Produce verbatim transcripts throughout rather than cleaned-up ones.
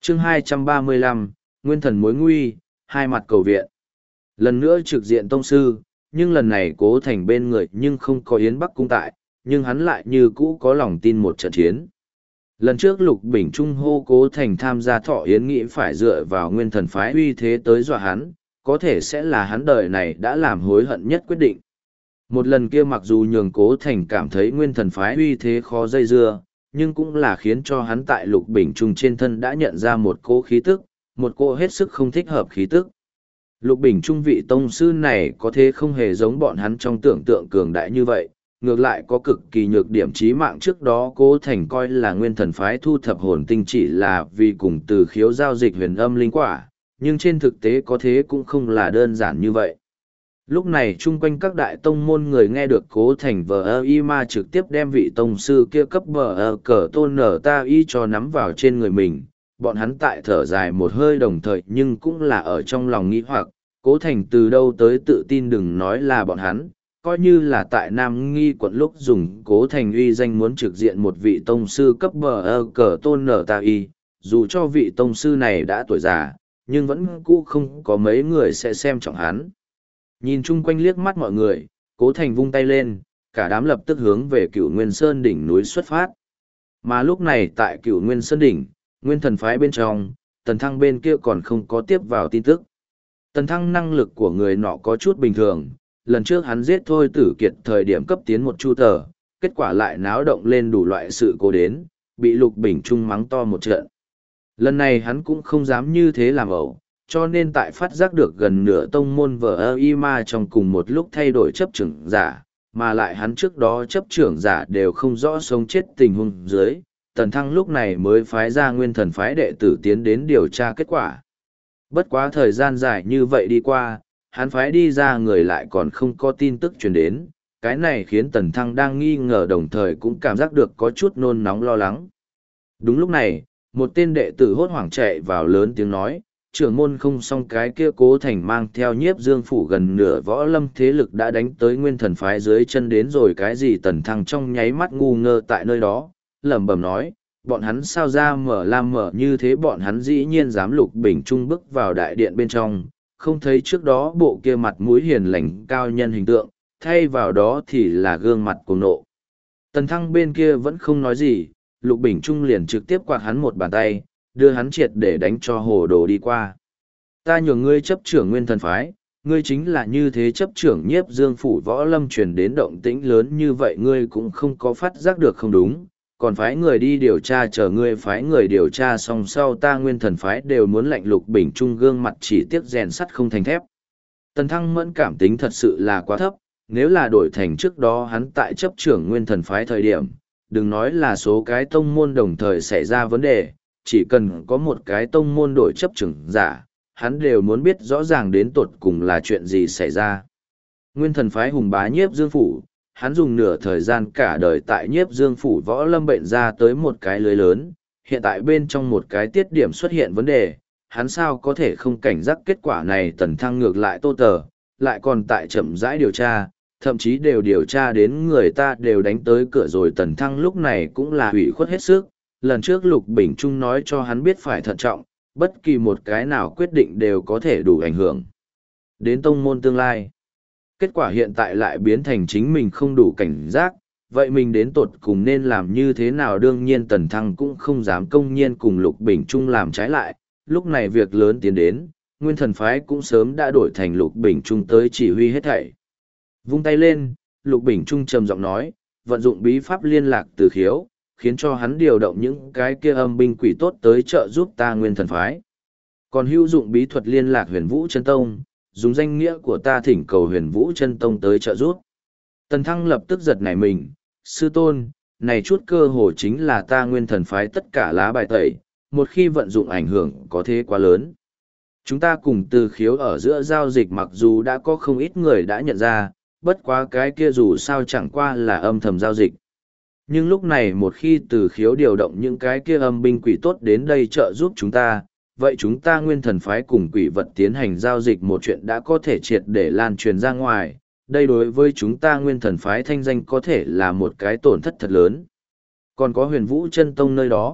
chương hai trăm ba mươi lăm, Nguyên thần mối nguy, hai mặt cầu viện. Lần nữa trực diện tông sư, nhưng lần này Cố Thành bên người nhưng không có Yến Bắc Cung tại, nhưng hắn lại như cũ có lòng tin một trận chiến. Lần trước Lục Bình Trung hô Cố Thành tham gia thọ yến nghĩ phải dựa vào nguyên thần phái uy thế tới dọa hắn, có thể sẽ là hắn đời này đã làm hối hận nhất quyết định. Một lần kia mặc dù nhường Cố Thành cảm thấy nguyên thần phái uy thế khó dây dưa, nhưng cũng là khiến cho hắn tại Lục Bình Trung trên thân đã nhận ra một cỗ khí tức, một cỗ hết sức không thích hợp khí tức. Lục Bình Trung vị tông sư này có thế không hề giống bọn hắn trong tưởng tượng cường đại như vậy, ngược lại có cực kỳ nhược điểm chí mạng trước đó Cố Thành coi là nguyên thần phái thu thập hồn tinh chỉ là vì cùng từ khiếu giao dịch huyền âm linh quả, nhưng trên thực tế có thế cũng không là đơn giản như vậy. Lúc này chung quanh các đại tông môn người nghe được Cố Thành vờ ơ y ma trực tiếp đem vị tông sư kia cấp vờ ơ cờ tôn nở ta y cho nắm vào trên người mình, bọn hắn tại thở dài một hơi đồng thời nhưng cũng là ở trong lòng nghĩ hoặc, Cố Thành từ đâu tới tự tin đừng nói là bọn hắn, coi như là tại Nam Nghi quận lúc dùng Cố Thành uy danh muốn trực diện một vị tông sư cấp bờ ơ cờ tôn nở ta y, dù cho vị tông sư này đã tuổi già, nhưng vẫn cũ không có mấy người sẽ xem trọng hắn. Nhìn chung quanh liếc mắt mọi người, Cố Thành vung tay lên, cả đám lập tức hướng về Cửu Nguyên Sơn đỉnh núi xuất phát. Mà lúc này tại Cửu Nguyên Sơn đỉnh, Nguyên thần phái bên trong, Tần Thăng bên kia còn không có tiếp vào tin tức. Tần Thăng năng lực của người nọ có chút bình thường, lần trước hắn giết Thôi Tử Kiệt thời điểm cấp tiến một chu tờ, kết quả lại náo động lên đủ loại sự cố đến, bị Lục Bình Trung mắng to một trận. Lần này hắn cũng không dám như thế làm ẩu, cho nên tại phát giác được gần nửa tông môn vờ ơ y ma trong cùng một lúc thay đổi chấp trưởng giả, mà lại hắn trước đó chấp trưởng giả đều không rõ sống chết tình huống dưới, Tần Thăng lúc này mới phái ra nguyên thần phái đệ tử tiến đến điều tra kết quả. Bất quá thời gian dài như vậy đi qua, hắn phái đi ra người lại còn không có tin tức truyền đến, cái này khiến Tần Thăng đang nghi ngờ đồng thời cũng cảm giác được có chút nôn nóng lo lắng. Đúng lúc này, một tên đệ tử hốt hoảng chạy vào lớn tiếng nói, trưởng môn không xong cái kia Cố Thành mang theo Nhiếp Dương phủ gần nửa võ lâm thế lực đã đánh tới nguyên thần phái dưới chân đến rồi cái gì. Tần Thăng trong nháy mắt ngu ngơ tại nơi đó, lẩm bẩm nói, bọn hắn sao ra mở lam mở như thế, bọn hắn dĩ nhiên dám Lục Bình Trung bước vào đại điện bên trong, không thấy trước đó bộ kia mặt mũi hiền lành cao nhân hình tượng, thay vào đó thì là gương mặt cuồng nộ. Tần Thăng bên kia vẫn không nói gì, Lục Bình Trung liền trực tiếp quạt hắn một bàn tay, đưa hắn triệt để đánh cho hồ đồ đi qua. Ta nhường ngươi chấp trưởng nguyên thần phái, ngươi chính là như thế chấp trưởng Nhiếp Dương phủ võ lâm truyền đến động tĩnh lớn như vậy ngươi cũng không có phát giác được không đúng, còn phái người đi điều tra chờ ngươi phái người điều tra xong sau ta nguyên thần phái đều muốn lạnh. Lục Bình Trung gương mặt chỉ tiếc rèn sắt không thành thép. Tần Thăng mẫn cảm tính thật sự là quá thấp, nếu là đổi thành trước đó hắn tại chấp trưởng nguyên thần phái thời điểm, đừng nói là số cái tông môn đồng thời xảy ra vấn đề, chỉ cần có một cái tông môn đổi chấp trưởng giả, hắn đều muốn biết rõ ràng đến tột cùng là chuyện gì xảy ra. Nguyên thần phái hùng bá Nhiếp Dương phủ, hắn dùng nửa thời gian cả đời tại Nhiếp Dương phủ võ lâm bệnh ra tới một cái lưới lớn, hiện tại bên trong một cái tiết điểm xuất hiện vấn đề, hắn sao có thể không cảnh giác. Kết quả này Tần Thăng ngược lại tô tờ, lại còn tại chậm rãi điều tra, thậm chí đều điều tra đến người ta đều đánh tới cửa rồi. Tần Thăng lúc này cũng là hủy khuất hết sức, lần trước Lục Bình Trung nói cho hắn biết phải thận trọng, bất kỳ một cái nào quyết định đều có thể đủ ảnh hưởng đến tông môn tương lai. Kết quả hiện tại lại biến thành chính mình không đủ cảnh giác, vậy mình đến tột cùng nên làm như thế nào? Đương nhiên Tần Thăng cũng không dám công nhiên cùng Lục Bình Trung làm trái lại, lúc này việc lớn tiến đến, nguyên thần phái cũng sớm đã đổi thành Lục Bình Trung tới chỉ huy hết thảy. Vung tay lên, Lục Bình Trung trầm giọng nói, vận dụng bí pháp liên lạc từ khiếu, khiến cho hắn điều động những cái kia âm binh quỷ tốt tới trợ giúp ta nguyên thần phái. Còn hữu dụng bí thuật liên lạc Huyền Vũ Chân Tông, dùng danh nghĩa của ta thỉnh cầu Huyền Vũ Chân Tông tới trợ giúp. Tần Thăng lập tức giật nảy mình, sư tôn, này chút cơ hồ chính là ta nguyên thần phái tất cả lá bài tẩy, một khi vận dụng ảnh hưởng có thế quá lớn. Chúng ta cùng từ khiếu ở giữa giao dịch mặc dù đã có không ít người đã nhận ra, bất quá cái kia dù sao chẳng qua là âm thầm giao dịch. Nhưng lúc này một khi từ khiếu điều động những cái kia âm binh quỷ tốt đến đây trợ giúp chúng ta, vậy chúng ta nguyên thần phái cùng quỷ vật tiến hành giao dịch một chuyện đã có thể triệt để lan truyền ra ngoài, đây đối với chúng ta nguyên thần phái thanh danh có thể là một cái tổn thất thật lớn. Còn có Huyền Vũ Chân Tông nơi đó,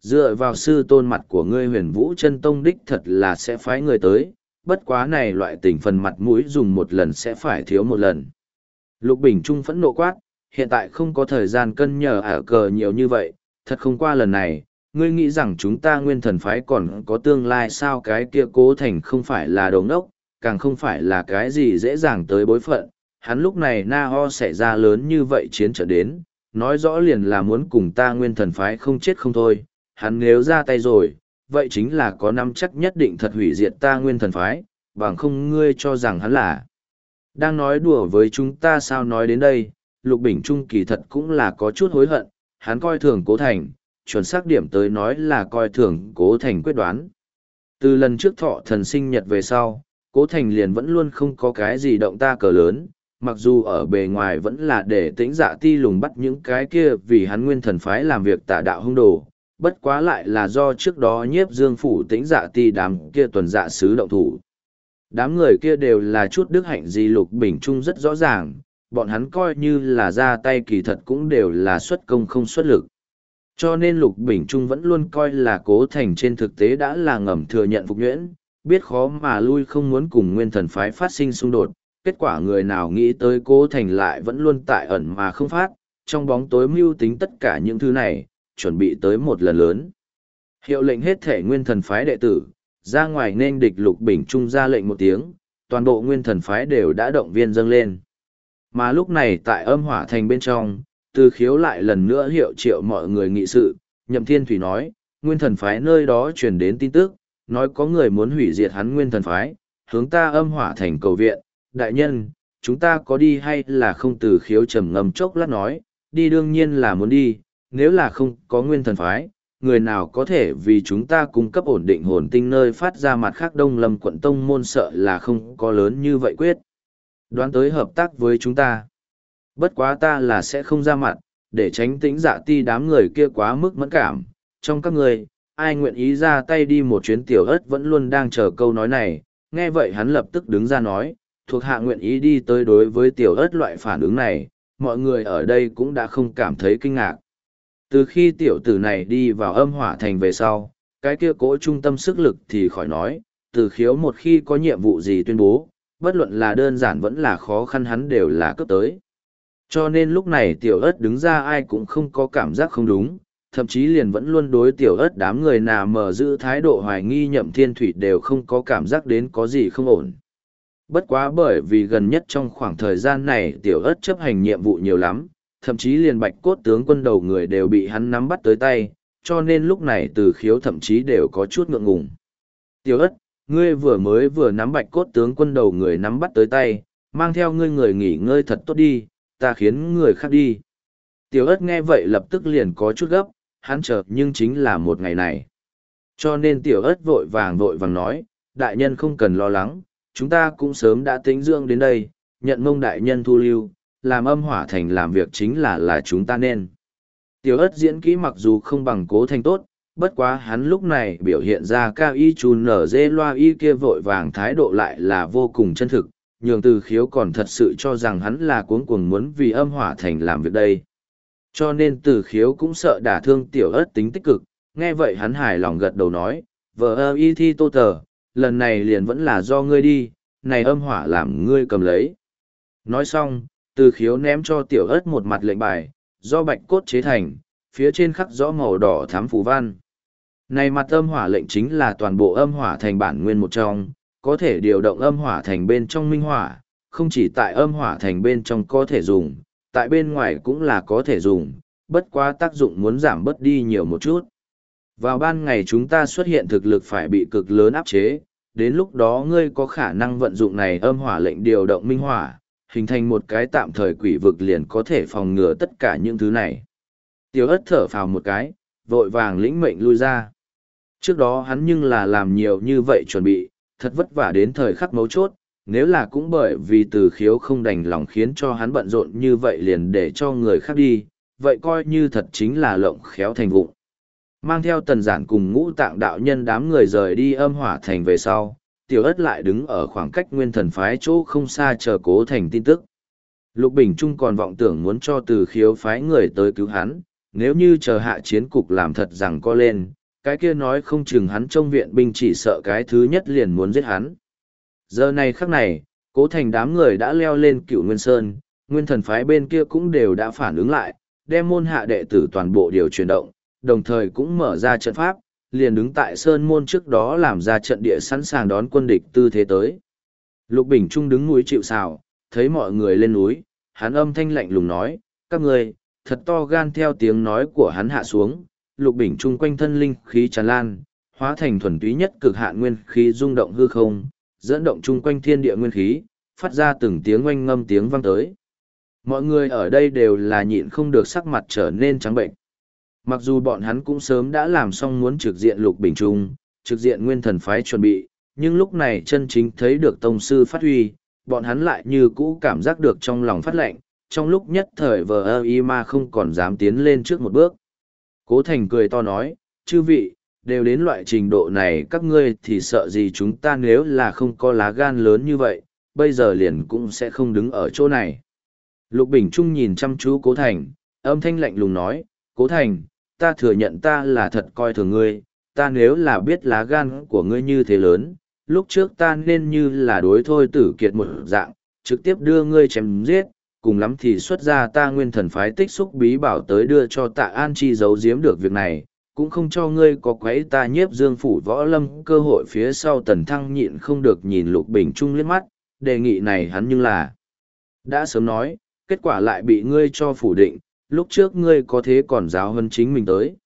dựa vào sư tôn mặt của ngươi huyền vũ chân tông đích thật là sẽ phái người tới, bất quá này loại tình phần mặt mũi dùng một lần sẽ phải thiếu một lần. Lục Bình Trung phẫn nộ quát, hiện tại không có thời gian cân nhờ ả cờ nhiều như vậy, thật không qua lần này, ngươi nghĩ rằng chúng ta nguyên thần phái còn có tương lai sao? Cái kia Cố Thành không phải là đồ ngốc, càng không phải là cái gì dễ dàng tới bối phận, hắn lúc này na ho xảy ra lớn như vậy chiến trở đến, nói rõ liền là muốn cùng ta nguyên thần phái không chết không thôi, hắn nếu ra tay rồi, vậy chính là có năm chắc nhất định thật hủy diệt ta nguyên thần phái, bằng không ngươi cho rằng hắn là đang nói đùa với chúng ta sao? Nói đến đây, Lục Bình Trung kỳ thật cũng là có chút hối hận, hắn coi thường Cố Thành, chuẩn xác điểm tới nói là coi thường Cố Thành quyết đoán. Từ lần trước thọ thần sinh nhật về sau, Cố Thành liền vẫn luôn không có cái gì động ta cờ lớn, mặc dù ở bề ngoài vẫn là để Tĩnh Dạ Ti lùng bắt những cái kia vì hắn nguyên thần phái làm việc tà đạo hung đồ, bất quá lại là do trước đó Nhiếp Dương phủ Tĩnh Dạ Ti đám kia tuần dạ sứ động thủ. Đám người kia đều là chút đức hạnh gì Lục Bình Trung rất rõ ràng, bọn hắn coi như là ra tay kỳ thật cũng đều là xuất công không xuất lực. Cho nên Lục Bình Trung vẫn luôn coi là Cố Thành trên thực tế đã là ngầm thừa nhận phục nhuyễn, biết khó mà lui không muốn cùng nguyên thần phái phát sinh xung đột. Kết quả người nào nghĩ tới Cố Thành lại vẫn luôn tại ẩn mà không phát, trong bóng tối mưu tính tất cả những thứ này, chuẩn bị tới một lần lớn. Hiệu lệnh hết thể nguyên thần phái đệ tử, ra ngoài nên địch Lục Bình Trung ra lệnh một tiếng, toàn bộ nguyên thần phái đều đã động viên dâng lên. Mà lúc này tại âm hỏa thành bên trong, Từ Khiếu lại lần nữa hiệu triệu mọi người nghị sự, Nhậm Thiên Thủy nói, nguyên thần phái nơi đó truyền đến tin tức, nói có người muốn hủy diệt hắn nguyên thần phái, hướng ta âm hỏa thành cầu viện, đại nhân, chúng ta có đi hay là không? Từ Khiếu trầm ngâm chốc lát nói, đi đương nhiên là muốn đi, nếu là không có nguyên thần phái, người nào có thể vì chúng ta cung cấp ổn định hồn tinh nơi phát ra mặt khác Đông Lâm quận tông môn sợ là không có lớn như vậy quyết. Đoán tới hợp tác với chúng ta. Bất quá ta là sẽ không ra mặt, để tránh Tĩnh Dạ Ti đám người kia quá mức mẫn cảm. Trong các người, ai nguyện ý ra tay đi một chuyến? Tiểu Ất vẫn luôn đang chờ câu nói này, nghe vậy hắn lập tức đứng ra nói, thuộc hạ nguyện ý đi tới. Đối với Tiểu Ất loại phản ứng này, mọi người ở đây cũng đã không cảm thấy kinh ngạc. Từ khi tiểu tử này đi vào âm hỏa thành về sau, cái kia cỗ trung tâm sức lực thì khỏi nói, Từ Khiếu một khi có nhiệm vụ gì tuyên bố, bất luận là đơn giản vẫn là khó khăn hắn đều là cấp tới. Cho nên lúc này Tiểu Ất đứng ra ai cũng không có cảm giác không đúng, thậm chí liền vẫn luôn đối Tiểu Ất đám người nào mở giữ thái độ hoài nghi Nhậm Thiên Thủy đều không có cảm giác đến có gì không ổn. Bất quá bởi vì gần nhất trong khoảng thời gian này Tiểu Ất chấp hành nhiệm vụ nhiều lắm, thậm chí liền Bạch Cốt tướng quân đầu người đều bị hắn nắm bắt tới tay, cho nên lúc này Từ Khiếu thậm chí đều có chút ngượng ngùng. Tiểu Ất, ngươi vừa mới vừa nắm Bạch Cốt tướng quân đầu người nắm bắt tới tay, mang theo ngươi người nghỉ ngơi thật tốt đi, ta khiến người khác đi. Tiểu Ất nghe vậy lập tức liền có chút gấp, hắn chờ nhưng chính là một ngày này. Cho nên Tiểu Ất vội vàng vội vàng nói, đại nhân không cần lo lắng, chúng ta cũng sớm đã tính dưỡng đến đây, nhận mông đại nhân thu lưu, làm âm hỏa thành làm việc chính là là chúng ta nên. Tiểu Ất diễn kỹ mặc dù không bằng Cố Thành tốt, bất quá hắn lúc này biểu hiện ra cao y chùn nở dê loa y kia vội vàng thái độ lại là vô cùng chân thực, nhường Từ Khiếu còn thật sự cho rằng hắn là cuống cuồng muốn vì âm hỏa thành làm việc đây. Cho nên Từ Khiếu cũng sợ đả thương Tiểu Ất tính tích cực, nghe vậy hắn hài lòng gật đầu nói, vợ ơ y thi tô tờ, lần này liền vẫn là do ngươi đi, này âm hỏa làm ngươi cầm lấy. Nói xong, Từ Khiếu ném cho Tiểu Ất một mặt lệnh bài, do bạch cốt chế thành, phía trên khắc rõ màu đỏ thám phù văn. Này mặt âm hỏa lệnh chính là toàn bộ âm hỏa thành bản nguyên một trong, có thể điều động âm hỏa thành bên trong minh hỏa, không chỉ tại âm hỏa thành bên trong có thể dùng, tại bên ngoài cũng là có thể dùng, bất quá tác dụng muốn giảm bớt đi nhiều một chút. Vào ban ngày chúng ta xuất hiện thực lực phải bị cực lớn áp chế, đến lúc đó ngươi có khả năng vận dụng này âm hỏa lệnh điều động minh hỏa, hình thành một cái tạm thời quỷ vực liền có thể phòng ngừa tất cả những thứ này. Tiểu Ất thở phào một cái, vội vàng lĩnh mệnh lui ra. Trước đó hắn nhưng là làm nhiều như vậy chuẩn bị, thật vất vả đến thời khắc mấu chốt, nếu là cũng bởi vì Từ Khiếu không đành lòng khiến cho hắn bận rộn như vậy liền để cho người khác đi, vậy coi như thật chính là lộng khéo thành vụng. Mang theo Tần Giản cùng Ngũ Tạng đạo nhân đám người rời đi âm hỏa thành về sau, Tiểu Ất lại đứng ở khoảng cách nguyên thần phái chỗ không xa chờ Cố Thành tin tức. Lục Bình Trung còn vọng tưởng muốn cho Từ Khiếu phái người tới cứu hắn, nếu như chờ hạ chiến cục làm thật rằng co lên, cái kia nói không chừng hắn trông viện binh chỉ sợ cái thứ nhất liền muốn giết hắn. Giờ này khắc này, Cố Thành đám người đã leo lên Cửu Nguyên Sơn, nguyên thần phái bên kia cũng đều đã phản ứng lại, đem môn hạ đệ tử toàn bộ điều chuyển động, đồng thời cũng mở ra trận pháp, liền đứng tại Sơn môn trước đó làm ra trận địa sẵn sàng đón quân địch tư thế tới. Lục Bình Trung đứng núi chịu sào, thấy mọi người lên núi, hắn âm thanh lạnh lùng nói, các người, thật to gan. Theo tiếng nói của hắn hạ xuống, Lục Bình Trung quanh thân linh khí tràn lan, hóa thành thuần túy nhất cực hạn nguyên khí rung động hư không, dẫn động chung quanh thiên địa nguyên khí, phát ra từng tiếng oanh ngâm tiếng vang tới. Mọi người ở đây đều là nhịn không được sắc mặt trở nên trắng bệnh. Mặc dù bọn hắn cũng sớm đã làm xong muốn trực diện Lục Bình Trung, trực diện nguyên thần phái chuẩn bị, nhưng lúc này chân chính thấy được tông sư phát huy, bọn hắn lại như cũ cảm giác được trong lòng phát lạnh, trong lúc nhất thời vờ ơ y mà không còn dám tiến lên trước một bước. Cố Thành cười to nói, chư vị, đều đến loại trình độ này các ngươi thì sợ gì chúng ta, nếu là không có lá gan lớn như vậy, bây giờ liền cũng sẽ không đứng ở chỗ này. Lục Bình Trung nhìn chăm chú Cố Thành, âm thanh lạnh lùng nói, Cố Thành, ta thừa nhận ta là thật coi thường ngươi, ta nếu là biết lá gan của ngươi như thế lớn, lúc trước ta nên như là đối thôi tử kiệt một dạng, trực tiếp đưa ngươi chém giết, cùng lắm thì xuất ra ta nguyên thần phái tích xúc bí bảo tới đưa cho Tạ An Chi giấu giếm được việc này, cũng không cho ngươi có quấy ta Nhiếp Dương phủ võ lâm cơ hội. Phía sau Tần Thăng nhịn không được nhìn Lục Bình Trung liếc mắt, đề nghị này hắn nhưng là đã sớm nói, kết quả lại bị ngươi cho phủ định, lúc trước ngươi có thế còn giáo hơn chính mình tới.